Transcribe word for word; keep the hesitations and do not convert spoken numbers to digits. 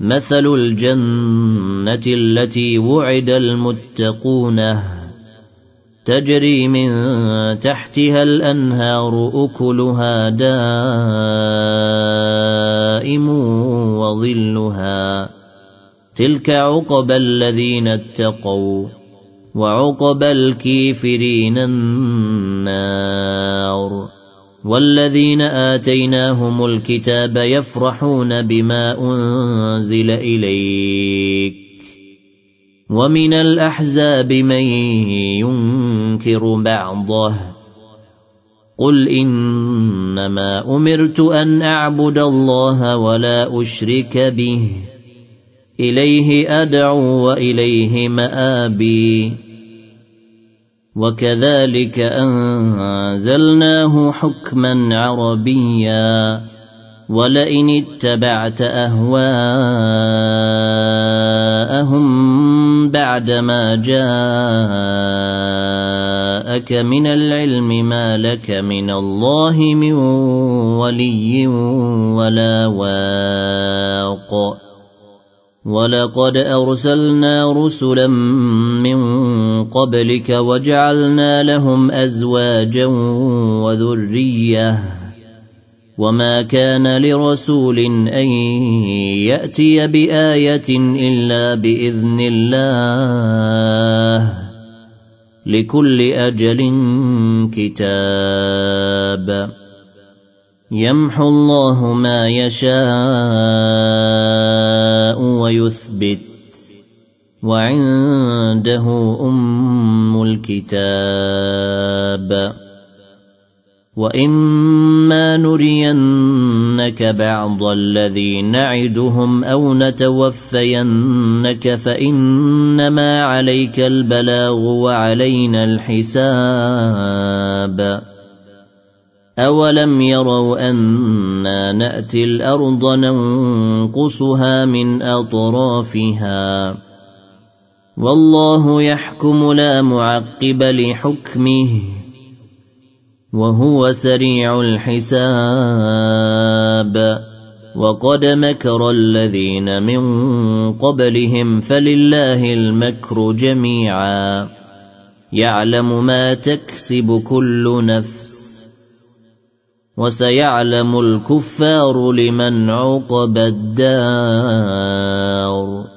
مثل الجنة التي وعد المتقون تجري من تحتها الأنهار أكلها دائم وظلها تلك عقبى الذين اتقوا وعقبى الكافرين النار والذين آتيناهم الكتاب يفرحون بما أنزل إليك ومن الأحزاب من ينكر بعضه قل إنما أمرت أن أعبد الله ولا أشرك به إليه أدعو وإليه مآبي وكذلك أنزلناه حكما عربيا ولئن اتبعت أهواءهم بعدما جاءك من العلم ما لك من الله من ولي ولا واق ولقد أرسلنا رسلا من قبلك وجعلنا لهم أزواجا وذرية وما كان لرسول أن يأتي بآية إلا بإذن الله لكل أجل كتاب يمحو الله ما يشاء ويثبت وعنده أم الكتاب وإما نرينك بعض الذي نعدهم أو نتوفينك فإنما عليك البلاغ وعلينا الحساب أولم يروا أنا نأتي الأرض ننقصها من أطرافها والله يحكم لا معقب لحكمه وهو سريع الحساب وقد مكر الذين من قبلهم فلله المكر جميعا يعلم ما تكسب كل نفس وسيعلم الكفار لمن عقبى الدار